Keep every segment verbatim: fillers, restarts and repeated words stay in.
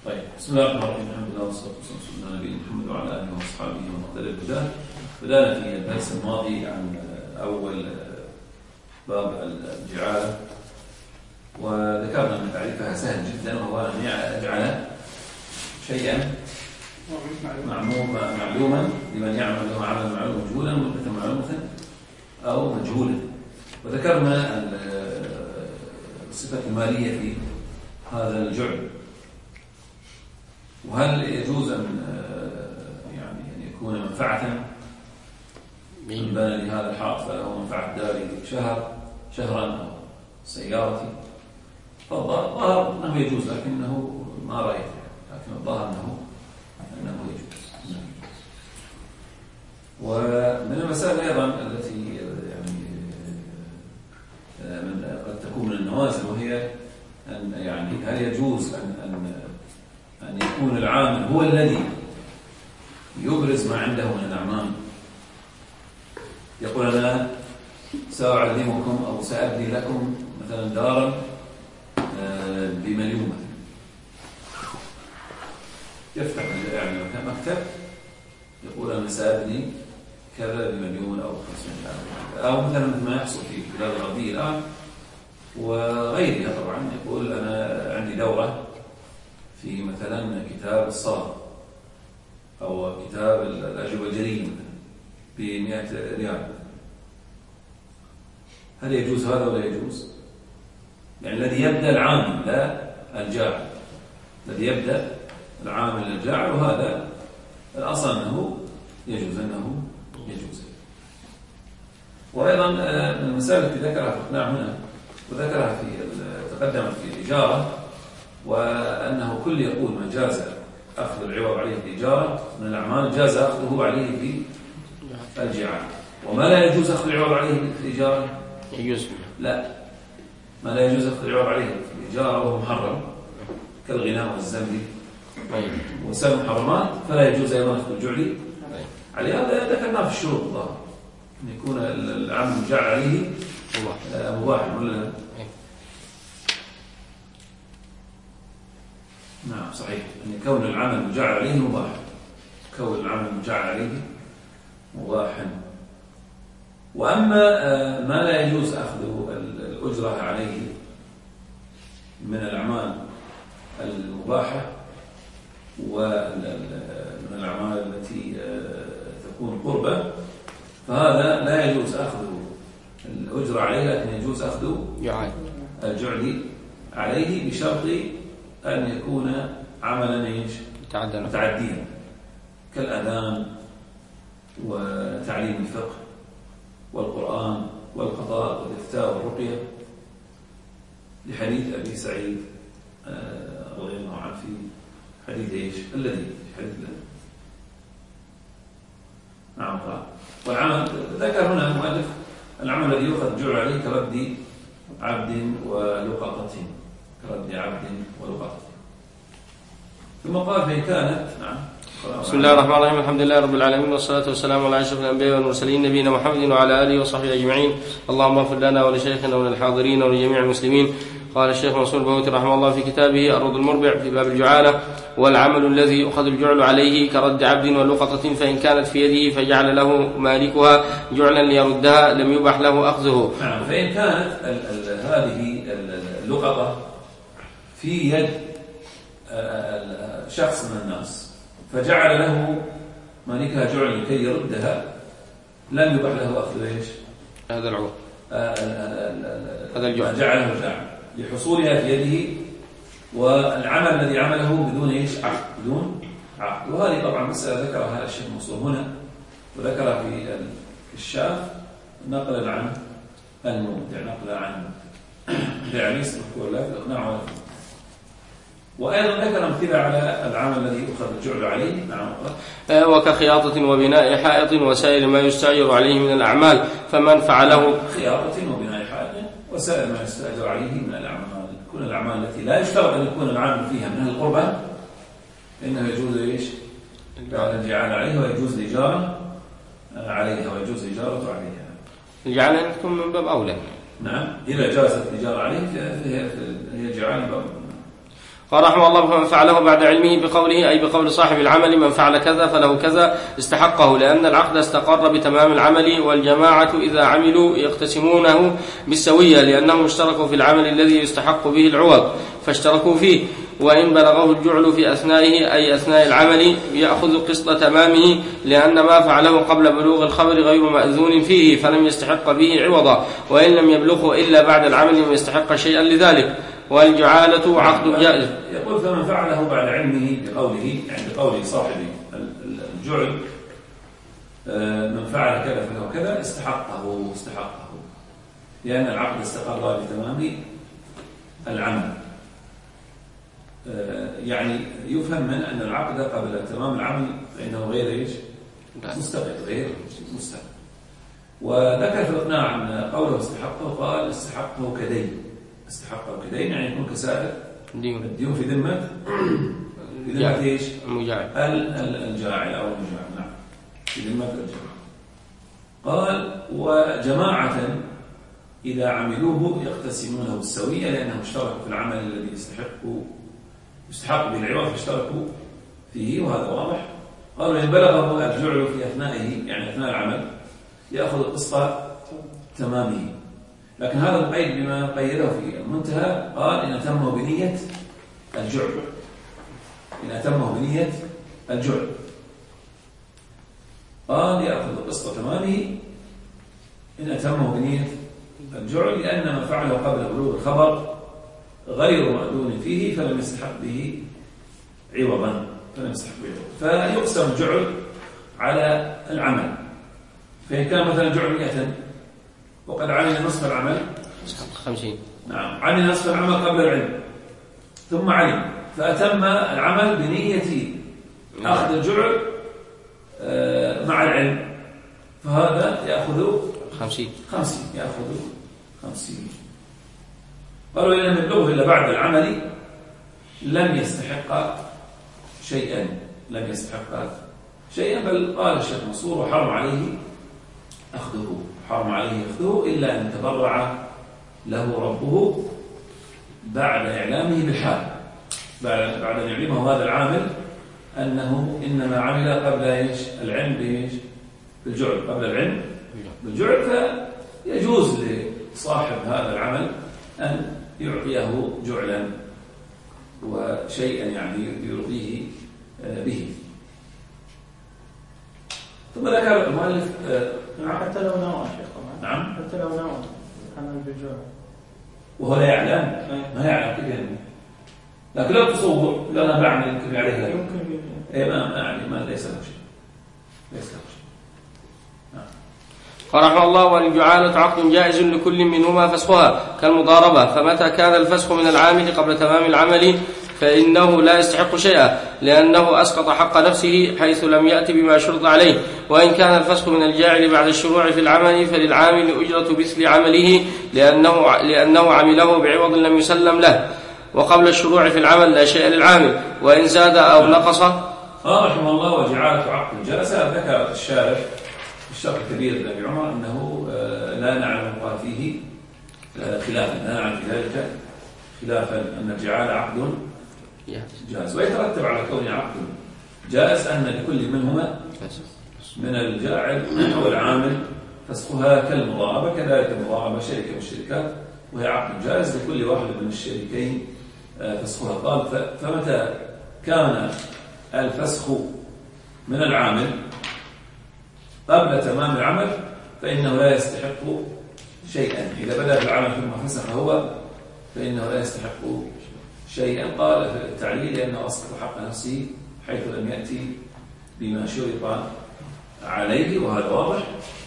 طيب، بسم الله الرحمن الرحيم. الحمد لله والصلاة والسلام على نبينا محمد وعلى آله وأصحابه ومن اهتدى بهداه. بدأنا في الدرس الماضي عن أول باب الجعالة، وذكرنا أن تعريفها سهل جدا، وهو أن يجعل شيئا معلوما لمن يعمل له عملا معلوما مجهولا مدة معلومة أو مجهولا. وذكرنا الصفة المالية في هذا الجعل، وهل يجوز أن يعني أن يكون منفعة من بنى لهذا الحائط فله منفعة داري شهر شهرا أو سيارتي؟ فالظاهر أنه يجوز، لكنه ما رأيت، لكن الظاهر أنه أنه يجوز. ومن المسائل أيضا التي يعني من قد تكون من النوازل، وهي أن يعني هل يجوز أن أن أن يكون العامل هو الذي يبرز ما عنده من الأعمال، يقول أنا سأعلمكم أو سأبني لكم مثلا دارا بمليون مثلا، يفتح يعني مكتب يقول أنا سأبني كذا بمليون أو خمسمائة ألف، أو مثلا ما يحصل في البلاد الغربية الآن وغيرها طبعا، يقول أنا عندي دورة في مثلا كتاب الصلاة أو كتاب الأجوبة الجريمة بمئة ريال. هل يجوز هذا ولا يجوز؟ يعني الذي يبدأ العامل لا الجاعل، الذي يبدأ العامل الجاعل، وهذا الأصل أنه يجوز أنه يجوز. وأيضا من المسائل التي ذكرها فقناع هنا وذكرها في تقدمت في الإجارة، وأنه كل يقول ما جاز أخذ العوض عليه في الإجارة من الأعمال جاز أخذه عليه في الجعالة. وما لا يجوز أخذ العوض عليه في الإجارة يجوز، لا، ما لا يجوز أخذ العوض عليه في الإجارة وهو محرم كالغناء والزمل وسائر المحرمات، فلا يجوز أيضا أخذ الجعل عليه. هذا ذكرناه في الشروط، الظاهر أن يكون العمل المجعل عليه مباحا ولا؟ نعم صحيح، أن كون العمل المجعل عليه مباح، كون العمل المجعل عليه مباحا. وأما ما لا يجوز أخذ الأجرة عليه من الأعمال المباحة ومن الأعمال التي تكون قربة، فهذا لا يجوز أخذ الأجرة عليه، لكن يجوز أخذ الجعل عليه بشرط أن يكون عملا ايش؟ متعديا كالأذان وتعليم الفقه والقرآن والقضاء والإفتاء والرقية، لحديث أبي سعيد رضي الله عنه في حديث ايش؟ الذي حديث الذي نعم قال. والعمل ذكر هنا المؤلف العمل الذي يؤخذ الجعل عليه كرد عبد ولقطة، كرد عبد ولقطة. ثم قال فإن كانت نعم. بسم الله الرحمن الرحيم. الحمد لله رب العالمين، والصلاة والسلام على أشرف الأنبياء والمرسلين نبينا محمد وعلى آله وصحبه أجمعين. اللهم اغفر لنا ولشيخنا وللحاضرين ولجميع المسلمين. قال الشيخ منصور البهوتي رحمه الله في كتابه الروض المربع في باب الجعالة: والعمل الذي يؤخذ الجعل عليه كرد عبد ولقطة، فإن كانت في يده فجعل له مالكها جعلا ليردها لم يبح له أخذه. نعم، فإن كانت هذه اللقطة في يد شخص من الناس فجعل له مالكها جعل لكي يردها، لم يبح له أخذ ايش؟ هذا العوض، هذا الجعل جعله جعل لحصولها في يده، والعمل الذي عمله بدون ايش؟ عقد، بدون عقد. وهذه طبعا مسألة ذكرها الشيخ منصور هنا وذكرها في الشاف نقلا عن المبدع، نقلا عن دعليس رحمه الله في الإقناع والإقناع. وأيضا ذكر أمثلة على العمل الذي يؤخذ الجعل عليه. نعم. وكخياطة وبناء حائط وسائر ما يستأجر عليه من الأعمال، فمن فعله خياطة وبناء حائط وسائر ما يستأجر عليه من الأعمال، كل الأعمال التي لا يشترط أن يكون العامل فيها من القربة، إنه يجوز إيش؟ الجعل عليه، ويجوز الإجارة عليها، ويجوز الإجارة عليها. الجعل تكون من باب أولى. نعم، إذا جازت الإجارة عليه فهي جعل باب. قال رحمه الله: فمن فعله بعد علمه بقوله، أي بقول صاحب العمل: من فعل كذا فله كذا، استحقه، لأن العقد استقر بتمام العمل، والجماعة إذا عملوا يقتسمونه بالسوية، لأنهم اشتركوا في العمل الذي يستحق به العوض فاشتركوا فيه. وإن بلغه الجعل في أثنائه، أي أثناء العمل، يأخذ قسط تمامه، لأن ما فعله قبل بلوغ الخبر غير مأذون فيه فلم يستحق به عوضا، وإن لم يبلغه إلا بعد العمل لم يستحق شيئا لذلك. والجعالة عقد جائز. يقول: فمن فعله بعد علمه بقوله، يعني بقول صاحب الجعل: من فعل كذا فله كذا، استحقه استحقه لأن العقد استقر بتمام العمل. يعني يفهم من أن العقد قبل تمام العمل فإنه غير إيش؟ مستقر، غير مستقر. وذكر في الإقناع أن قوله استحقه قال: استحقه كدين. استحقه كدين يعني يكون كسائر الديون في ذمة في ذمة إيش؟ المجاعل الجاعل أو المجاعل. نعم، في ذمة الجاعل. قال: وجماعة إذا عملوه يقتسمونه بالسوية، لأنهم اشتركوا في العمل الذي يستحق يستحق بالعوض فاشتركوا فيه، وهذا واضح. قالوا: إن بلغه الجعل في أثنائه، يعني أثناء العمل، يأخذ قسط تمامه. لكن هذا مقيد بما قيده في المنتهى، قال: إن أتمه بنية الجعل. إن أتمه بنية الجعل قال: يأخذ قسط تمامه إن أتمه بنية الجعل، لأن ما فعله قبل بلوغ الخبر غير مأذون فيه فلم يستحق به عوضا فلم يستحق به عوضا. فيقسم الجعل على العمل. فإن كان مثلا جعل مئة وقد عمل نصف العمل خمسين، نعم، عمل نصف العمل قبل العلم ثم علم فأتم العمل بنية أخذ الجعل مع العلم، فهذا يأخذ خمسين خمسين يأخذ خمسين. قالوا: إن لم يبلغه إلا بعد العمل لم يستحق شيئا لم يستحق شيئا بل قال الشيخ منصور: وحرم عليه أخذه حرم عليه أخذه إلا أن تبرع له ربه بعد إعلامه بالحال، بعد بعد أن يعلمه هذا العامل أنه إنما عمل قبل إيش؟ العلم بإيش؟ بالجعل، قبل العلم بالجعل. فيجوز لصاحب هذا العمل أن يعطيه جعلا وشيئا يعني يرضيه به. ثم ذكر المؤلف حتى لو نوى شيخ طبعا. نعم، حتى لو نوى عمل بالجعل وهو لا يعلم، ما يعلم كيف يعني. لكن لو تصور لو أنا بعمل يمكن عليه لا يمكن إيه ما يعني ما ليس له شيء ليس له شيء. قال رحمه الله: والجعالة عقد جائز لكل منهما فسخها كالمضاربة، فمتى كان الفسخ من العامل قبل تمام العمل فإنه لا يستحق شيئا، لأنه أسقط حق نفسه حيث لم يأتي بما شرط عليه. وإن كان الفسخ من الجاعل بعد الشروع في العمل فللعامل أجرة مثل عمله، لأنه, لأنه عمله بعوض لم يسلم له، وقبل الشروع في العمل لا شيء للعامل، وإن زاد أو نقص. قال رحمه الله: وجعالة عقد جائز. ذكر الشارح الشرح الكبير لأبي عمر أنه لا نعلم قال فيه خلافا، لا نعلم في ذلك خلافا أن الجعالة عقد جائز، ويترتب على كون عقد جائز أن لكل منهما من الجاعل أو العامل فسخها كالمضاربة. كذلك المضاربة شركة من الشركات وهي عقد جائز لكل واحد من الشريكين فسخها. قال: فمتى كان الفسخ من العامل قبل تمام العمل فإنه لا يستحق شيئا. إذا بدأ بالعمل ثم فسخ هو فإنه لا يستحق شيئا. قال في التعليل: لأنه أسقط حق نفسه حيث لم يأتي بما شرط عليه، وهذا واضح.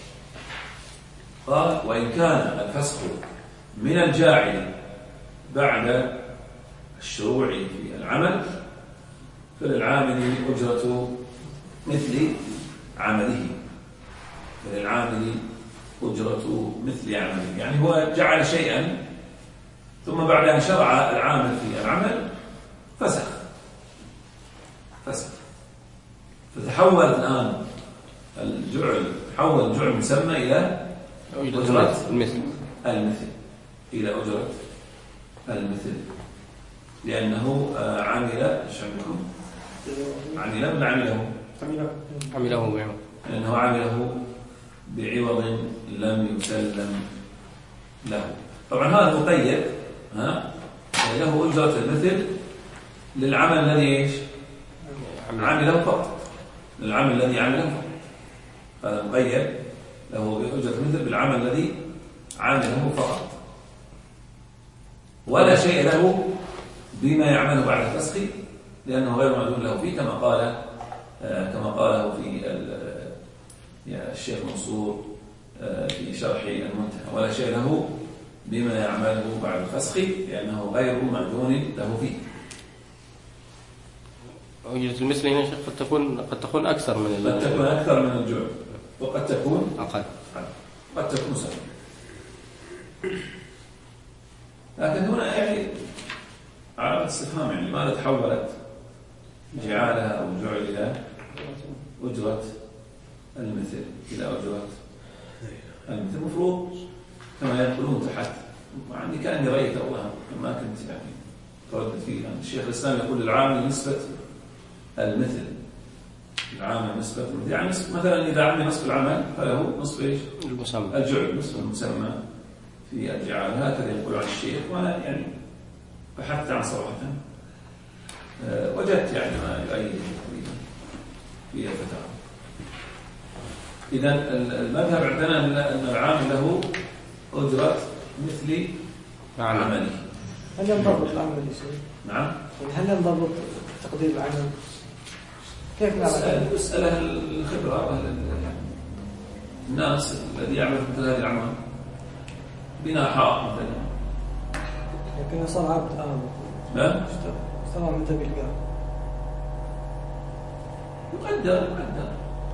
قال: وإن كان الفسخ من الجاعل بعد الشروع في العمل فللعامل أجرة مثل عمله فللعامل أجرة مثل عمله. يعني هو جعل شيئا ثم بعد أن شرع العامل في العمل فسخ فسخ فتحول الآن الجعل تحول الجعل مسمى إلى أجرة المثل المثل إلى أجرة المثل. لأنه عمل ايش عندكم؟ عمل ولا عمله؟ عمله بعوض، لأنه عمله بعوض لم يسلم له. طبعا هذا مقيد ها له أجرة المثل للعمل الذي ايش؟ عمله فقط، للعمل الذي عمله فقط. هذا مقيد له بأجرة المثل بالعمل الذي عمله فقط، ولا شيء له بما يعمله بعد الفسخ لأنه غير معدول له فيه، كما قال كما قاله في الشيخ منصور في شرح المنتهى، ولا شيء له بما يعمله بعد الفسخ لأنه غير معدول له فيه. أجرة المثل هنا قد تكون قد تكون أكثر من قد تكون أكثر من الجوع، وقد تكون أقل، قد تكون سبب. لكن هنا يعني علامة استفهام، يعني لماذا تحولت جعالها أو جعل إلى أجرة المثل إلى أجرة المثل؟ المفروض كما يقولون تحت، يعني كأني رأيت أولا ما كنت يعني تردد فيه. يعني الشيخ الإسلام يقول العامل نسبة المثل، العامل نسبة المثل، يعني مثلا إذا عمل نصف العمل فله نصف إيش؟ المسمى، الجعل، نصف المسمى في الجعال، هكذا يقول عن الشيخ. وأنا يعني بحثت عن صراحة أه وجدت يعني ما يؤيد في الفتاوى. إذن المذهب عندنا أن العامل له أجرة مثل عمله. هل ينضبط العمل يصير؟ نعم. هل ينضبط تقدير العمل؟ كيف نعمل؟ يسأل أهل الخبرة، أهل الناس الذي يعمل مثل هذه الأعمال، بناء حائط مثلا. لكن صار عبد آمن. لا. صار عبد بالقاء. يقدر يقدر.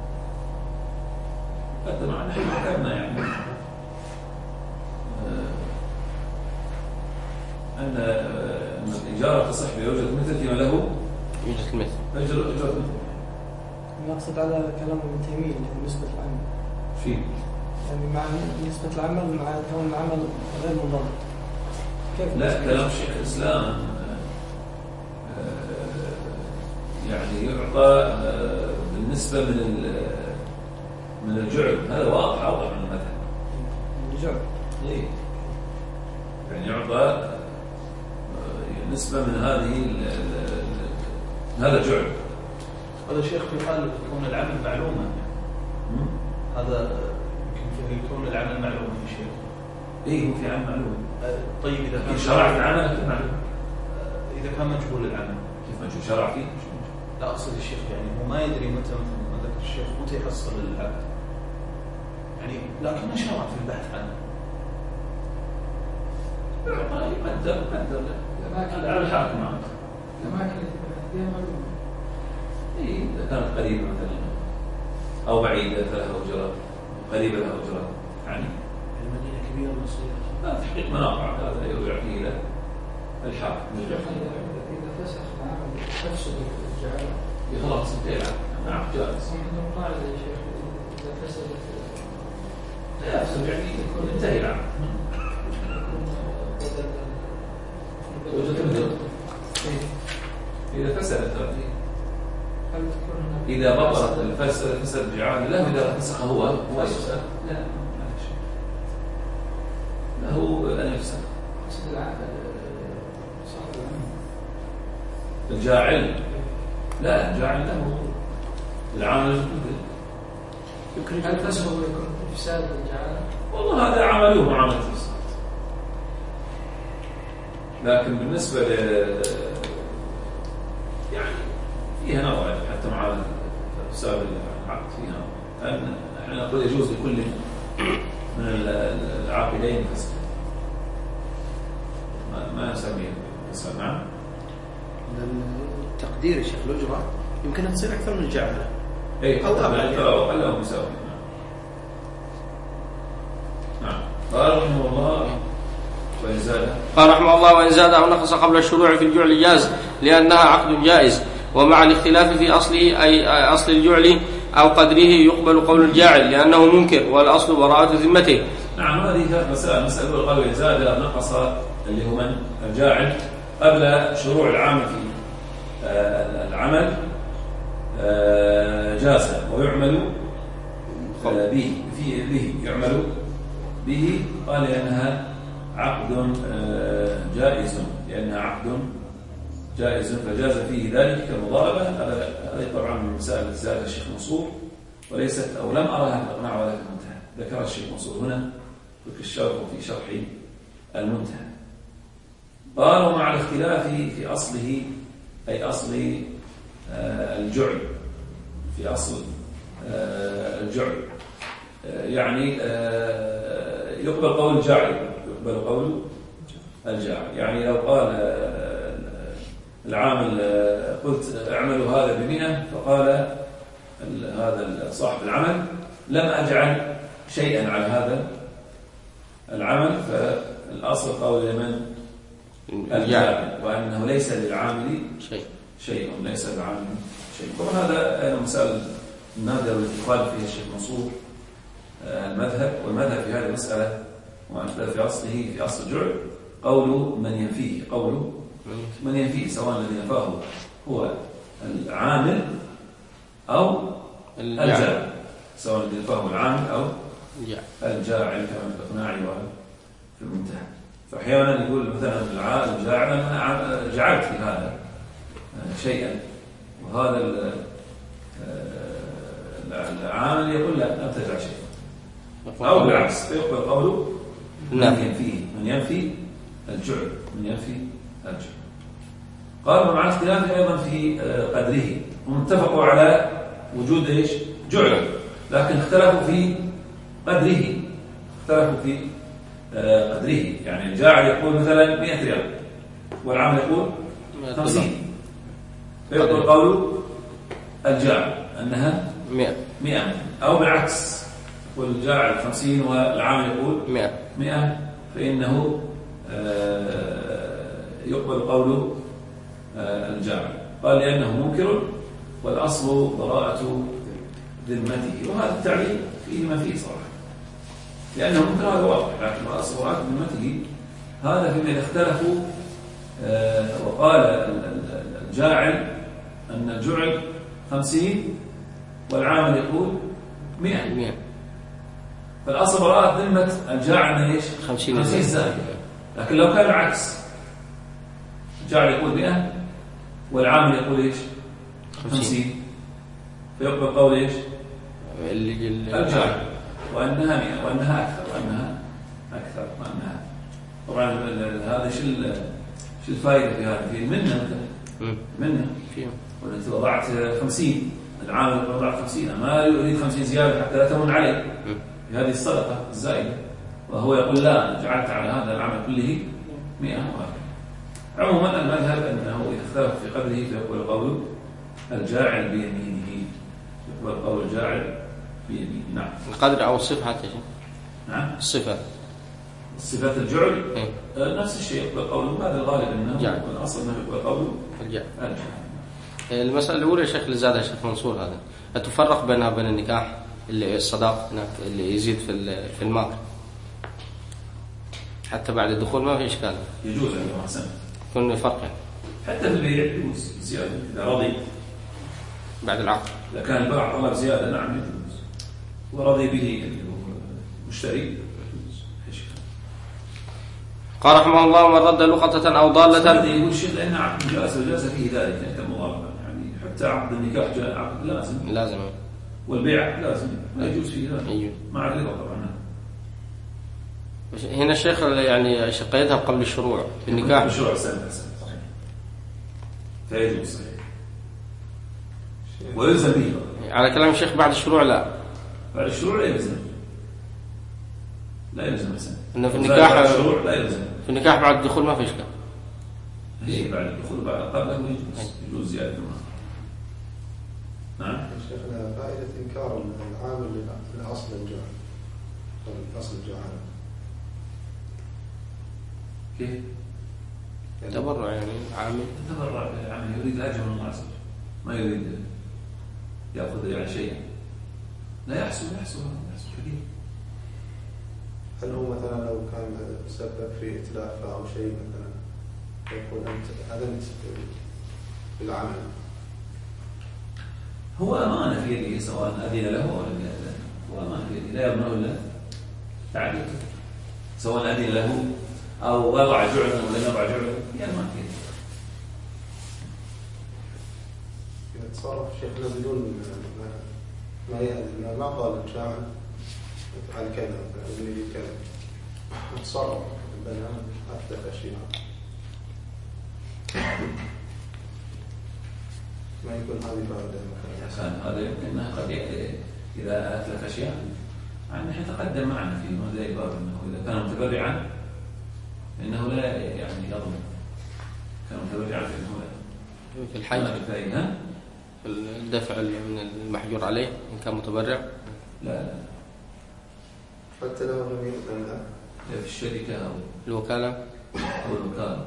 يقدر معنا نحن ذكرنا يعني أن أن الإجارة تصح بأجرة مثل فيما له أجرة المثل. أجرة أجرة مثل. نقصد على كلام ابن تيمية نسبة العمل. في. يعني مع نسبة العمل مع كون العمل غير منضبط. كيف؟ لا، كلام شيخ الإسلام يعني يعطى بالنسبة من من الجعل، هذا واضح أوضح من المذهب. الجعل. إيه. يعني يعطى نسبة من هذه هذا الجعل. هذا شيخ يقال كون العمل معلومة. هذا يمكن في كون العمل معلومة في شيء. إيه، هو في عمل معلوم. طيب إذا كان شرع العمل كيف معلوم؟ إذا كان مجهول العمل كيف مجهول شرع فيه؟ لا أقصد الشيخ يعني هو ما يدري متى ما ذكر الشيخ متى يحصل العبد يعني، لكن ما شرع في البحث عنه. يقدر يقدر على الحاكم عنه. الأماكن اللي فيها معلومة. إيه، إذا كانت قريبة مثلا أو بعيدة فلها أجرة، قريبة لها أجرة يعني. المدينة كبيرة وصغيرة. لا، تحقيق مناطق هذا يرجع فيه إلى الحاكم. إذا فسخ العمل تفسد الجعالة. خلاص انتهى. نعم جائز. عندهم قاعدة يا شيخ إذا فسدت لا يفسد يعني يكون انتهى العمل. إذا فسدت إذا بطلت الفسد فسد جعال له، إذا فسخ هو هو يفسد. لا لا شيء له أن يفسد. فسد العمل صح الجاعل لا، الجاعل له العامل يمكن هل فسخه يكون إفساد الجعالة؟ والله هذا عمله معاملة الفساد، لكن بالنسبة ل يعني فيها نوع حتى معاملة الفساد العقد فيها، لأن احنا نقول يجوز لكل من العاقدين فساد، ما ما نسميه فساد. نعم. تقدير الشيخ الأجرة يمكن أن تصير أكثر من الجعالة. أي أو أقل أو أقل أو مساوي. نعم. قال رحمه الله وإن زاد قال رحمه الله وإن زاد أو نقص قبل الشروع في الجعل جاز لأنها عقد جائز، ومع الاختلاف في أصله أي أصل الجعل أو قدره يقبل قول الجاعل لأنه منكر والأصل براءة ذمته. نعم. هذه مسألة مسألة قالوا إن زاد نقص اللي هو من الجاعل قبل شروع العامل في العمل جاز ويعمل به في به يعمل به. قال لأنها عقد جائز لأنها عقد جائز فجاز فيه ذلك كالمضاربة. هذا طبعا من مسائل التي زادها الشيخ منصور وليست أو لم أرها في الإقناع ولا في المنتهى. ذكر الشيخ منصور هنا في الشرح وفي شرح المنتهى. قال ومع الاختلاف في أصله أي أصل الجعل في أصل الجعل يعني يقبل قول الجاعل يقبل قول الجاعل. يعني لو قال العامل قلت اعملوا هذا بمئة فقال هذا صاحب العمل لم أجعل شيئا على هذا العمل فالأصل قول لمن الجاعل وأنه ليس للعامل شيء شيء ليس للعامل شيء. وهذا مسألة النادرة التي قال فيها الشيخ منصور المذهب والمذهب في هذه المسألة في أصله في أصل الجعل قول من ينفيه قول من ينفيه سواء الذي نفاه هو العامل أو الجاعل سواء الذي نفاه العامل أو الجاعل كما في الإقناع وفي المنتهى. فأحيانا يقول مثلا الجاعل أنا جعلت في هذا شيئا وهذا العامل يقول لا لم تجعل شيئا أو بالعكس فيقبل قوله من ينفيه من ينفي الجعل من ينفي الجعل. قال ومع الاختلاف أيضا في قدره هم اتفقوا على وجود ايش جعل لكن اختلفوا في قدره اختلفوا في قدره. يعني الجاعل يقول مثلا مئة ريال والعامل يقول خمسين فيقبل قوله الجاعل أنها مئة مئة أو بالعكس يقول الجاعل خمسين والعامل يقول مئة مئة فإنه يقبل قوله الجاعل. قال لأنه منكر والأصل براءة ذمته. وهذا التعليل فيه ما فيه صراحة لأنه منكر هذا واضح لكن الأصل براءة ذمته هذا فيما إذا اختلفوا وقال الجاعل أن الجعل خمسين والعامل يقول مئة فالأصل براءة ذمة الجاعل من إيش خمسين زائد. لكن لو كان العكس الجاعل يقول مئة والعامل يقول إيش خمسين فيقبل قول إيش الجاعل وأنها مئة وأنها أكثر وأنها أكثر وأنها طبعا هذا شو شو الفائدة في هذا في المنة مثلا منة وأنت وضعت خمسين العامل وضعت خمسين ما يريد خمسين زيادة حتى لا تمن عليه بهذه الصدقة الزائدة وهو يقول لا جعلت على هذا العمل كله مئة وهكذا. عموما المذهب أنه إذا اختلف في قدره فيقول قول الجاعل بيمينه يقول قول الجاعل بيمينه. نعم القدر أو الصفة حتى نعم الصفة صفات الجعل إيه؟ نفس الشيء يقول قوله هذا الغالب أنه الأصل أنه يقول قوله الجاعل. المسألة الأولى شيخ اللي زادها الشيخ منصور هذا أتفرق بينها وبين النكاح اللي الصداق هناك اللي يزيد في في المال حتى بعد الدخول ما في إشكال يجوز أن يحسن يكون فرق حتى في البيع يجوز زيادة إذا رضي بعد العقد إذا كان البائع طلب زيادة نعم يجوز ورضي به المشتري. قال رحمه الله من رد لقطة أو ضالة يقول الشيخ لأن عقد جاز وجاز فيه ذلك يعني كالمضاربة يعني حتى عقد النكاح جاء عقد لازم لازم والبيع لازم لا يجوز فيه ذلك مع الرضا طبعا. هنا الشيخ يعني شقيتها قبل الشروع في النكاح الشروع سنة صحيح فيجوز صحيح ويلزم به على كلام الشيخ بعد الشروع لا بعد الشروع لا يلزم لا يلزم حسن إنه في النكاح الشروع لا يلزم في النكاح بعد الدخول ما في إشكال هي بعد الدخول بعد قبله يجوز يجوز زيادة نعم. شيخنا فائدة إنكار العامل لأصل الجعل أصل الجعل كيف؟ تبرع يعني عامل تبرع يعني يريد الأجر من الله عز وجل ما يريد يأخذ يعني شيئا لا يحسن يحسن يحسن كثير. هل هو مثلا لو كان سبب في إتلاف أو شيء مثلا يقول أنت أذنت بالعمل. هو أمانة في يده سواء أذن له أو لم يأذن، هو أمانة في يده لا يضمنه إلا تعديل، سواء أذن له أو وضع جعلا ولا يضع جعلا، هي أمانة في يده. إذا تصرف شيخنا بدون ما يأذن، ما قال الجامع على كذا أذن كذا، تصرف بينها أثبت أشياء ما يكون هذه فائدة مثلا. هذا يمكن قد إذا أتلف أشياء يعني نحن تقدم معنا في هذا الباب أنه إذا كان متبرعا فإنه لا يعني يضمن، كان متبرعا فإنه لا في الحج فإنها في الدفع من المحجور عليه إن كان متبرع لا لا حتى لو لم يأذن له في الشركة أو الوكالة أو الوكالة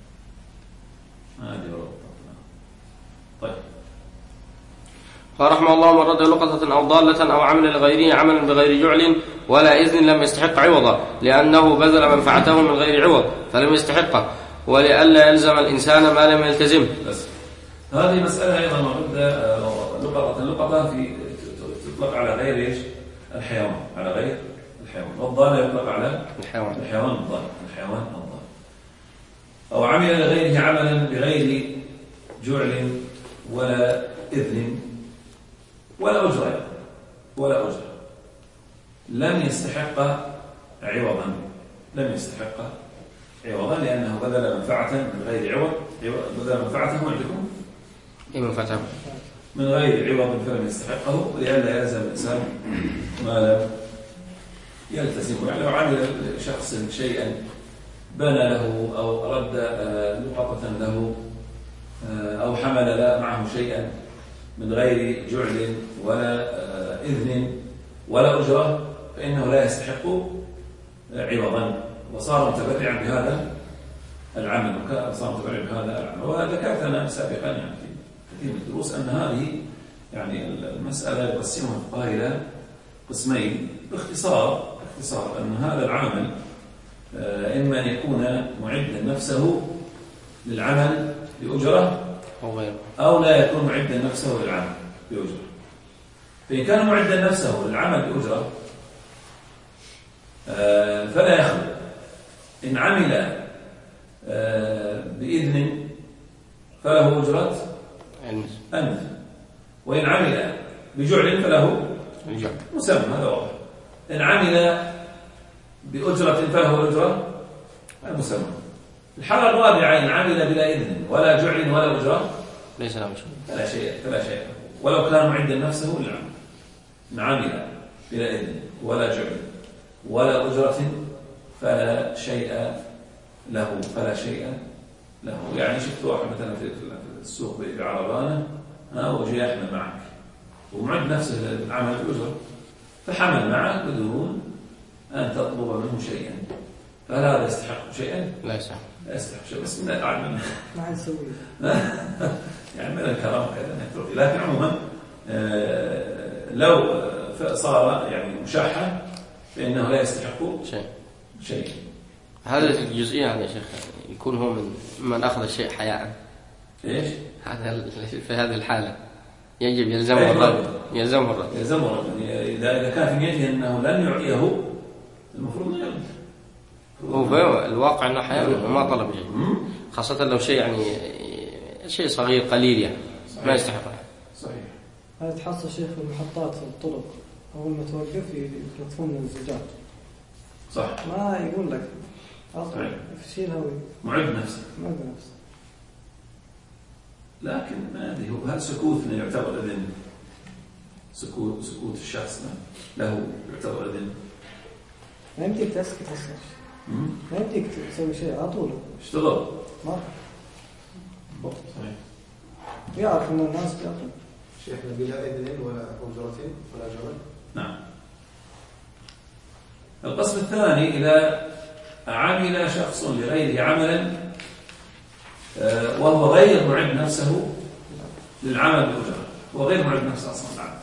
ما أدري والله. طيب. قال رحمه الله: من رد لقطة أو ضالة أو عمل لغيره عملا بغير جعل ولا إذن لم يستحق عوضا، لأنه بذل منفعته من غير عوض فلم يستحقه، ولئلا يلزم الإنسان ما لم يلتزم. بس هذه مسألة أيضا مرد لقطة لقطة في تطلق على غير إيش؟ الحيوان، على غير الحيوان. والضالة يطلق على الحيوان الحيوان الضال، الحيوان الضال. أو عمل لغيره عملا بغير جعل ولا إذن ولا أجرة ولا أجرة لم يستحق عوضا، لم يستحق عوضا لأنه بذل منفعة من غير عوض، بذل منفعته عندكم إيه منفعته من غير عوض فلم يستحقه، ولئلا يلزم الإنسان ما لم يلتزم. يعني لو عمل شخص شيئا بنى له أو أرد لقطة له أو حمل معه شيئا من غير جعل ولا إذن ولا أجرة فإنه لا يستحق عوضا، وصار متبرعا بهذا العمل، وصار متبرعا بهذا العمل. وذكرتنا سابقا يعني في كثير من الدروس أن هذه يعني المسألة يقسمها الفقهاء إلى قسمين باختصار، باختصار أن هذا العمل إما أن يكون معدا نفسه للعمل بأجرة أو غيره، أو لا يكون معدا نفسه للعمل بأجرة. فإن كان معدا نفسه للعمل بأجرة فلا يخلو. إن عمل بإذن فله أجرة المثل، وإن عمل بجعل فله مسمى، هذا واضح. إن عمل بأجرة فله أجرة المسمى. الحالة الرابعة إن عمل بلا إذن ولا جعل ولا أجرة ليس له شيء، فلا شيء فلا شيء ولو كان معدا نفسه للعمل. إن عمل بلا إذن ولا جعل ولا أجرة فلا شيء له، فلا شيء له. يعني شفت واحد مثلا في السوق بعربانة وجاء يحمل معك ومعد نفسه للعمل بأجرة، فحمل معك بدون أن تطلب منه شيئا، فهل هذا يستحق شيئا؟ لا يستحق، لا يستحق شيئا، بس من العمل ما نسوي يعني من الكرم كذا. لكن عموما لو صار يعني مشاحة فإنه لا يستحق شيء شيء. هذا الجزئية يعني يا شيخ يكون هو من من أخذ الشيء حياء. إيش؟ هذا في هذه الحالة يجب يلزمه الرد، يلزمه الرد، يلزمه الرد. إذا إذا كان في نيته أنه لن يعطيه المفروض ما يرد. هو في الواقع أنه حياء وما طلب شيء، خاصة لو شيء يعني شيء صغير قليل يعني ما يستحق. صحيح. هذا تحصل شيخ في المحطات في الطرق أول ما توقف يطفون من الزجاج. صح. ما يقول لك أصلا يفشيل هوي. معد نفسه. معد نفسه. لكن ما أدري هو هل سكوتنا يعتبر إذن؟ سكوت سكوت الشخص له يعتبر إذن؟ ما يمديك تسكت أصلا. ما يمديك تسوي شيء على طول. اشتغل. ما. صحيح. يعرف إن الناس بيعطون. شيخنا بلا إذن ولا أجرة ولا جعل. نعم. القسم الثاني إذا عمل شخص لغيره عملا وهو غير معد نفسه للعمل بالأجرة، هو غير معد نفسه أصلا العمل،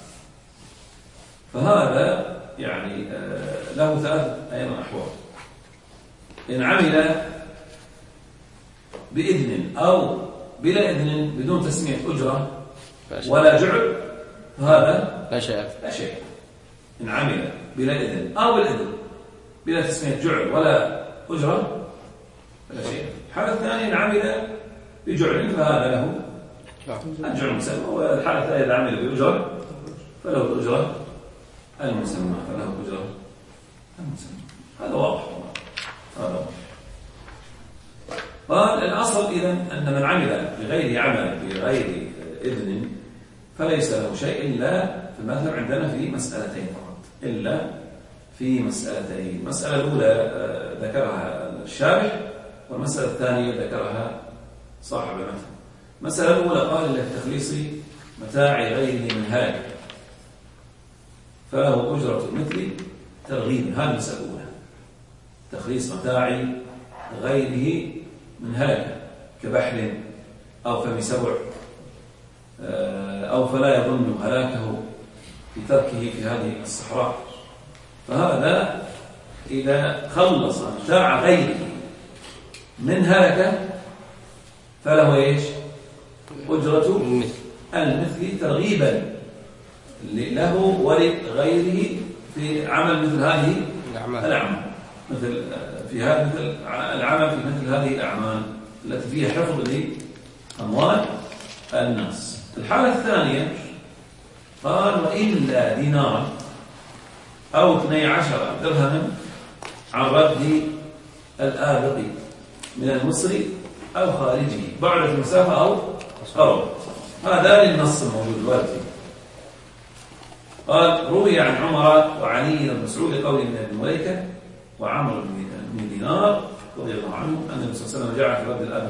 فهذا يعني له ثلاث أيضا أحوال. إن عمل بإذن أو بلا إذن بدون تسمية أجرة ولا جعل فهذا لا شيء لا شيء. إن عمل بلا إذن أو بالإذن بلا تسمية جعل ولا أجرة فلا شيء. الحالة الثانية إن عمل بجعل فهذا له الجعل المسمى، والحالة الثانية إذا عمل بأجرة فله الأجرة المسمى فله أجرة المسمى. هذا واضح. هذا واضح. قال الأصل إذن أن من عمل بغير عمل بغير إذن فليس له شيء إلا في المذهب عندنا في مسألتين فقط، إلا في مسألتين. المسألة الأولى ذكرها الشارح، والمسألة الثانية ذكرها صاحب المذهب. المسألة الأولى قال لتخليص متاع غيره من هلاك فله أجرة المثل ترغيب. هذه المسألة الأولى، تخليص متاع غيره من هلاك كبحر أو فم سبع أو فلا يظن هلاكه في تركه في هذه الصحراء، فهذا إذا خلص متاع غيره من هلكه فله إيش؟ أجرة المثل ترغيبا له ولغيره في عمل مثل هذه الأعمال، مثل في هذا مثل العمل في مثل هذه الأعمال التي فيها حفظ لأموال الناس. الحالة الثانية قال وإلا دينار أو اثني عشر درهما عن رد الآبق من المصري أو خارجه بعد المسافة أو قرب. هذا للنص الموجود الوارد. قال روي عن عمر وعلي بن مسعود قول ابن ابي مليكه وعمرو بن دينار رضي الله عنه أن النبي صلى الله عليه وسلم جعل في رد الآبق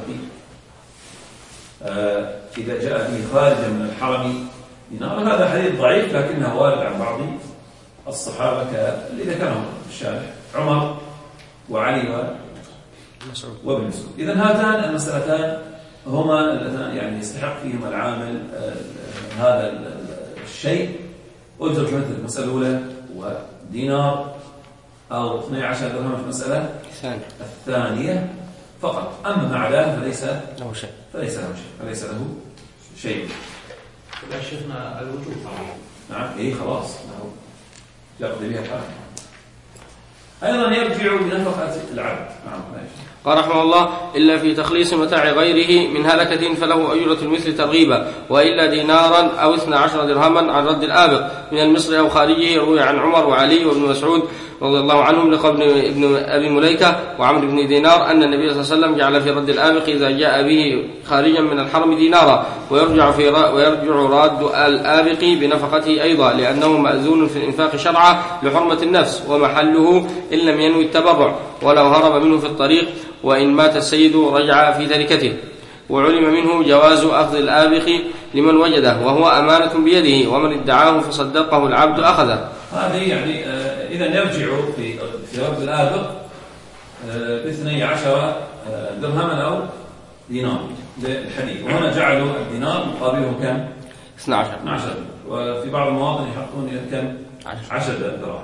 آه إذا جاء به خارجا من الحرم دينار. هذا حديث ضعيف لكنه وارد عن بعض الصحابة كالذي ذكرهم الشارح عمر وعلي وابن مسعود. إذن هاتان المسألتان هما اللتان يعني يستحق فيهما العامل آه هذا الشيء أجرة مثل المسألة الأولى ودينار أو اثني عشر درهم في المسألة الثانية فقط. أما مع ذلك فليس له شيء فليس له شيء فليس له شيء. إذا شفنا الوجوب نعم إيه خلاص يقضي بها الحال. أيضا يرجع بنفقة العبد. نعم قال رحمه الله إلا في تخليص متاع غيره من هلكة فله أجرة المثل ترغيبا، وإلا دينارا أو اثنى عشر درهما عن رد الآبق من المصري أو خارجه. روي عن عمر وعلي وابن مسعود رضي الله عنهم لقول ابن أبي مليكة وعمرو بن دينار أن النبي صلى الله عليه وسلم جعل في رد الآبق إذا جاء به خارجا من الحرم دينارا، ويرجع في ويرجع راد الآبق بنفقته أيضا، لأنه مأذون في الإنفاق شرعا لحرمة النفس، ومحله إن لم ينوي التبرع ولو هرب منه في الطريق، وإن مات السيد رجع في تركته. وعلم منه جواز أخذ الآبق لمن وجده وهو أمانة بيده، ومن ادعاه فصدقه العبد أخذه. هذه يعني آه إذا يرجع في في رد الآبق باثني آه عشر آه درهما أو دينار للحديث، وهنا جعلوا الدينار مقابله كم؟ اثني عشر. اثني عشر، وفي بعض المواطن يحطون كم؟ عشر دراهم.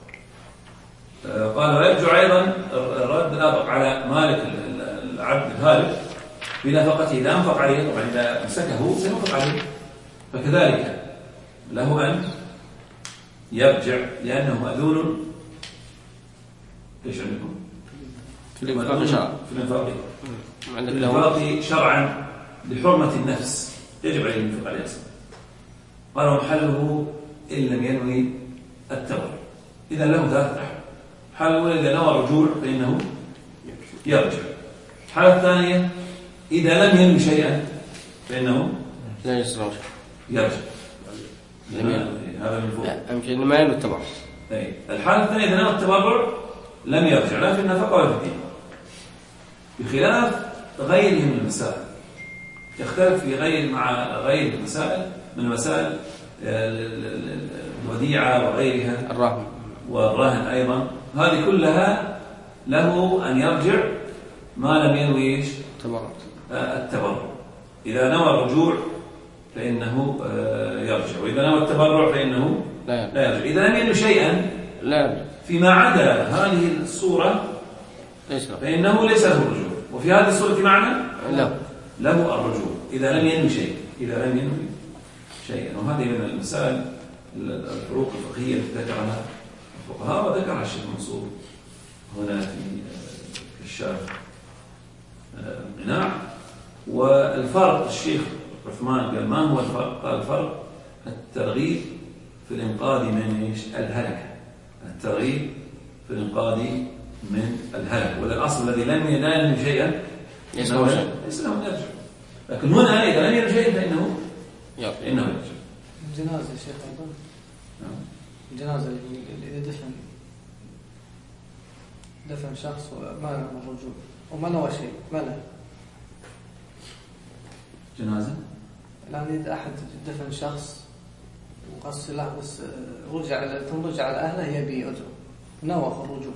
آه قال ويرجع أيضا رد الآبق على مالك العبد الهالك بنفقته إذا أنفق عليه، طبعا إذا مسكه سينفق عليه، فكذلك له أن يرجع لأنه مأذون ايش عندكم؟ في الإنفاق شرعا في الإنفاق الإنفاق شرعا لحرمة النفس يجب عليه الإنفاق عليه أصلا. قال ومحله إن لم ينوي التبرع. إذا له ثلاثة أحوال. الحالة الأولى إذا نوى الرجوع فإنه يرجع. الحالة الثانية إذا لم ينوي شيئا فإنه لا يسرع يرجع. هذا من فوق أهم شيء ما ينوي التبرع. الحالة الثانية إذا نوى التبرع لم يرجع لا في النفقة ولا في الدين، بخلاف غيره من المسائل. يختلف في غير مع غير المسائل من المسائل الوديعة وغيرها الرهن والرهن أيضا، هذه كلها له أن يرجع ما لم ينوي التبرع. إذا نوى الرجوع فإنه يرجع، وإذا نوى التبرع فإنه لا يرجع. إذا لم ينوي شيئا لا يرجع فيما عدا هذه الصورة فإنه ليس له رجوع. وفي هذه الصورة معنى لا له الرجوع إذا لم ينوي شيء إذا لم ينوي شيئا. وهذه من المسائل الفروق الفقهية التي ذكرها الفقهاء وذكرها الشيخ منصور هنا في الشارح القناع. والفرق الشيخ عثمان قال ما هو الفرق؟ قال الفرق الترغيب في الإنقاذ من إيش؟ الهلكة. الترغيب في الإنقاذ من الهلك. ولا الأصل الذي لم ينال شيئا ليس له أن يرجع. لكن هنا إذا لم يرجع شيئا فإنه إنه يرجع. الجنازة يا شيخ أيضا. الجنازة اللي دفن دفن شخص وما له الرجوع وما نوى شيء ما له جنازة. الآن إذا أحد دفن شخص وقص له بس رجع ثم رجع على أهله يبي أجر نوى الرجوع.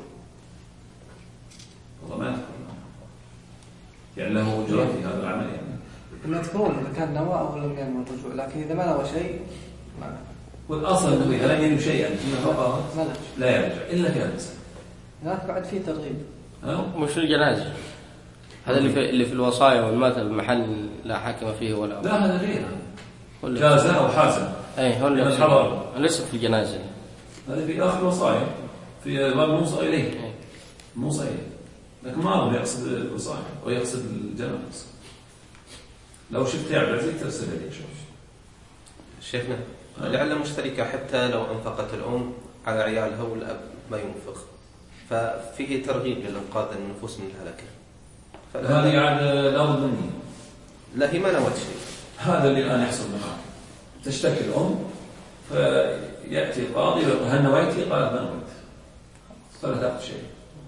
والله ما يذكر يعني له أجرة في هذا العمل يعني. إنه تكون إذا كان نوى أو لم ينوي الرجوع، لكن إذا ما نوى شيء ما. والأصل أنه إذا لم ينوي شيئا فقط لا يرجع إلا في هذا المسألة. هناك بعد في ترغيب. مش الجنازة هذا اللي في اللي في الوصايا والمات بمحل لا حاكم فيه ولا. لا هذا غير جاز أو حاسم. أي هو اللي الحضر ليس في الجنازة. هذا في آخر الوصايا في باب موصى إليه. موصى إليه. لكن ما هو يقصد الوصايا ويقصد الجنازة. لو شفت يا عبد العزيز ترسل لي شوف. شيخنا لعل مشتركة حتى لو أنفقت الأم على عيالها والأب ما ينفق ففيه ترغيب للإنقاذ النفوس من الهلكة. هذه عاد لابد مني. لا هي ما نوت شيء. هذا اللي الآن يحصل معك. تشتكي الأم فيأتي القاضي ويقول هل نويتي؟ قالت ما نويت. فلا تأخذ شيء.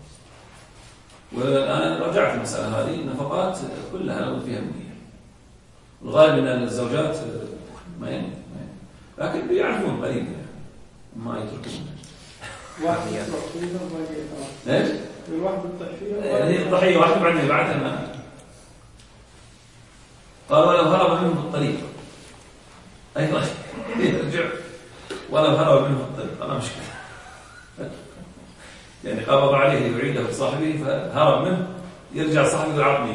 والآن رجعت المسألة هذه النفقات كلها لابد فيها منية. الغالب أن الزوجات ما ينوي لكن بيعرفون قليل يعني. ما يتركون. واحد يطلع فيها وما يطلع. ايش؟ الواحد يطلع فيها. هي الضحية واحد بعدين بعدها ما. قال ولو هرب منه الطريق. أيضا يرجع ولو هرب منه الطريق أنا مشكلة. يعني قبض عليه يعيده لصاحبه فهرب منه يرجع صاحبه العظمي.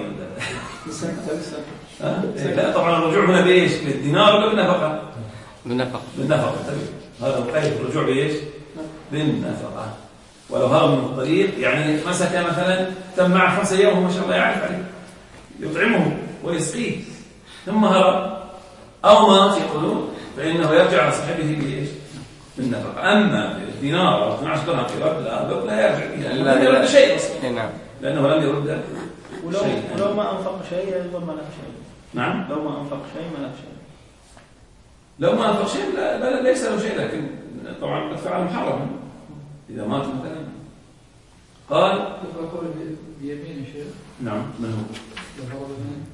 لا طبعا الرجوع هنا بإيش؟ بالدينار ولا بالنفقة؟ بالنفقة. بالنفقة. هذا مقيد الرجوع بإيش؟ بالنفقة. ولو هرب من الطريق يعني مسك مثلا تم معه خمسة أيام ما شاء الله يعرف عليه يطعمه ويسقيه ثم هرب أو مات يقولون فإنه يرجع على صاحبه بإيش؟ بالنفقة. أما بالدينار أو اثني عشر درهم في رد الآن لا يرجع لأنه لم يرد شيء أصلا. نعم. لأنه لم يرد ولو شيء. ولو ما أنفق شيء أيضا ما له شيء. نعم. لو ما أنفق شيء ما له شيء. لو ما أنفق شيء لا, لا ليس له شيء لكن طبعا قد فعل محرم إذا مات مثلا. قال يقول بيمين شيء. نعم من هو؟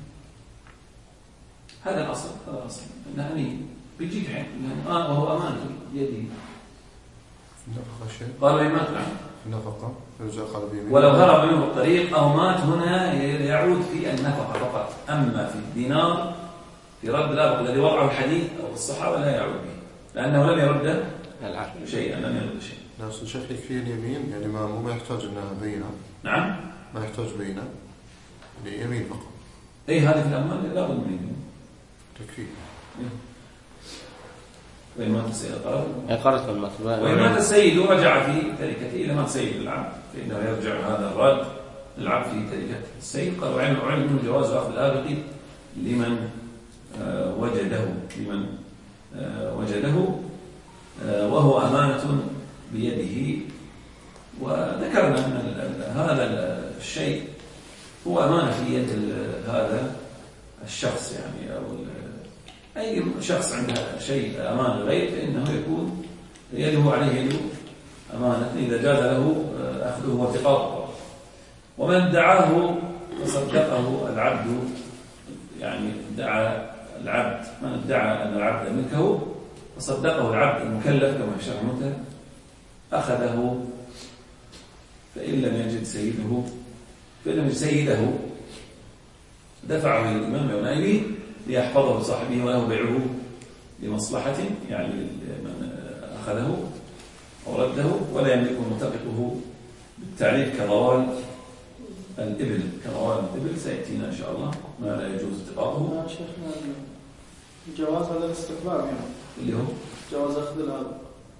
هذا الأصل هذا الأصل أنه أمين بيجيك حين آه وهو أمانته بيده. نفقة شيء. قال وإن مات نعم. نفقة رجع قال بيمين. ولو هرب منه الطريق أو مات هنا يعود في النفقة فقط. أما في الدينار في رد الأبق الذي وضعه الحديث أو الصحابة لا يعود به لأنه لم يرد شيئا لم يرد شيء. نعم الشيخ يكفي اليمين يعني ما مو يحتاج انها بينه. نعم. ما يحتاج بينه يعني يمين فقط. أي هذه في الأموال لا بد من يمين. تكفي. وإن مات السيد قال. قرأت المثل. وإن مات السيد ورجع في تركته إلى مات سيد العبد فإنه يرجع هذا الرد العبد في تركته. السيد قال وعلم علم من جواز أخذ الآبق لمن آه وجده لمن آه وجده آه وهو أمانة بيده. وذكرنا أن هذا الشيء هو أمانة في يد هذا الشخص يعني أو أي شخص عنده شيء أمانة غير فإنه يكون يده عليه يد أمانة إذا جاز له أخذه واتقاطه. ومن ادعاه فصدقه العبد يعني ادعى العبد من ادعى أن العبد ملكه فصدقه العبد المكلف كما في شرح المنتهى أخذه فإن لم يجد سيده فإن لم يجد سيده دفعه إلى الإمام ونائبه ليحفظه صاحبه وله بيعه لمصلحة يعني من أخذه أو رده ولا يملك ملتقطه بالتعريف كضوال الإبل كروان الإبل سيأتينا إن شاء الله ما لا يجوز اتقاطه. نعم شيخنا الجواز هذا الاستقلال يعني اللي هو جواز أخذ الهذا.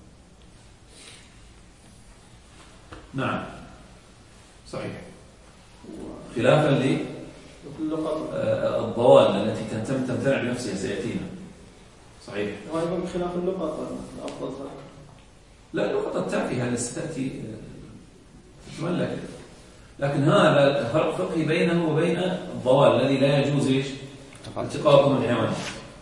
نعم صحيح. خلافا للضوال التي تنتم تمتنع بنفسها سيأتينا. صحيح. وأيضا خلاف اللقطة الأفضل ذلك. لا اللقطة التافهة التي ستأتي تتملك، لكن هذا فرق فقهي بينه وبين الضوال الذي لا يجوز ايش؟ التقاطه من الحيوانات.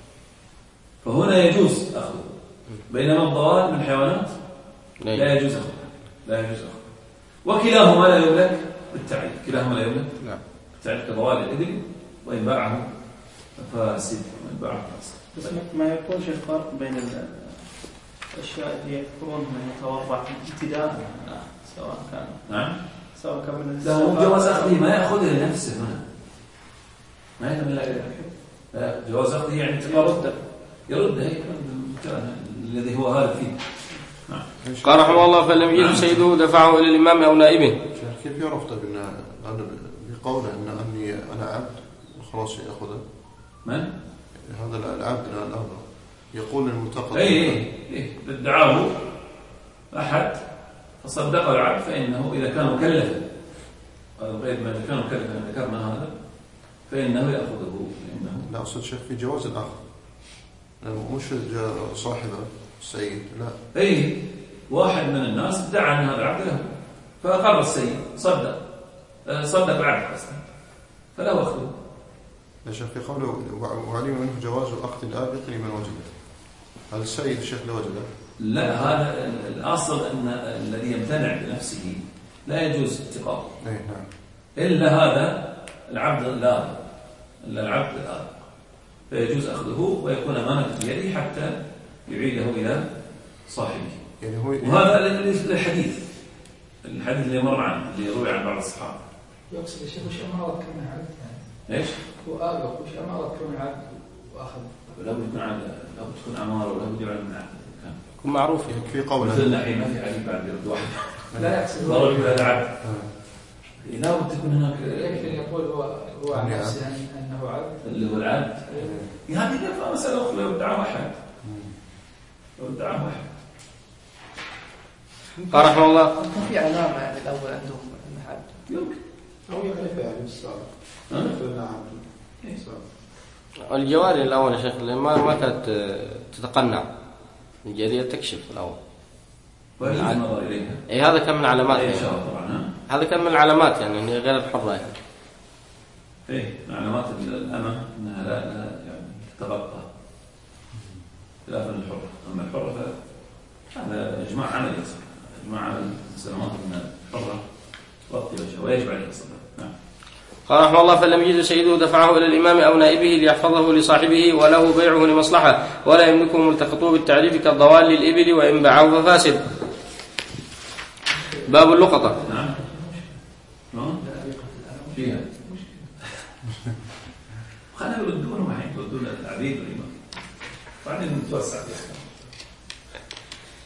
فهنا يجوز أخذه، بينما الضوال من الحيوانات لا يجوز أخذه. لا يجوز أخذه. وكلاهما لا يملك بالتعريف، كلاهما لا يملك بالتعريف كضوال الإبل، وإن باعه فاسد وإن باعه فاسد. بس ما يكون شيء فرق بين الأشياء اللي يذكرونها يتورع ابتداء سواء كان نعم سواء كان من له جواز أخذه ما يأخذه لنفسه هنا، ما يتملك جواز أخذه يعني يرده يرده هيك الذي هو هذا فيه. نعم. قال رحمه الله فلم يجد سيده دفعه إلى الإمام أو نائبه. كيف يعرف طيب أن بقوله أن أني أنا عبد وخلاص يأخذه؟ من؟ هذا العبد الأمر يقول الملتقط. أي أي أي ادعاه أحد فصدق العبد فإنه إذا كان مكلفا، غير ما إذا كان مكلفا ذكرنا هذا فإنه يأخذه. لأنه لا أقصد شيخ في جواز الأخذ مش صاحبه السيد، لا أي واحد من الناس ادعى أن هذا العبد له فأقر السيد صدق صدق العبد أصلا فله أخذه. يا شيخ في قوله وعلم منه جواز أخذ الآبق لمن وجده، هذا السيد الشيخ لا وجده؟ لا هذا الأصل أن الذي يمتنع بنفسه لا يجوز اتقاطه. أي نعم. إلا هذا العبد الآبق، إلا العبد الآبق فيجوز أخذه ويكون أمانة بيده حتى يعيده إلى صاحبه. يعني هو وهذا الحديث الحديث اللي مر عنه اللي روي عن بعض الصحابة. يقصد الشيخ وش أمارة كونه عبد يعني؟ إيش؟ هو آبق وش أمارة كونه عبد وأخذ؟ لا بد يكون عبد، لا بد تكون أمارة ولا بد يعلم من عبد. يكون معروف في قوله مثلنا الحين ما في حديث بعد يرد واحد. لا يقصد ضرب هذا عبد. لا بد تكون هناك. يكفي يقول هو هو عن نفسه أنه عبد. اللي هو العبد. هذه كيف مسألة أخرى لو ادعاه أحد. لو ادعاه أحد. قال رحمه الله كان في علامة يعني الأول عندهم أنه عبد. يمكن. أو يعرف يعني بالسابق. نعم. الجواري الأول يا شيخ ما ما كانت تتقنع، الجارية تكشف الأول. ويجوز النظر إليها. أي هذا كان من علامات إن شاء الله طبعا. هذا كان من العلامات يعني إن هي غير الحرة يعني. إيه من علامات الأمة أنها لا لا يعني تتغطى خلافا للحرة. أما الحرة فهذا إجماع عملي أصلا، إجماع عملي سلامات من الحرة تغطي وجهها ويجب عليها الصلاة. نعم. قال رحمه الله فلم يجد سيده دفعه إلى الإمام أو نائبه ليحفظه لصاحبه وله بيعه لمصلحة ولا يملكه ملتقطوه بالتعريف كالضوال للإبل وإن باعه ففاسد. باب اللقطة. نعم. نعم. فيها. خلينا يردون معي يردون العبيد والإمام بعدين نتوسع فيها.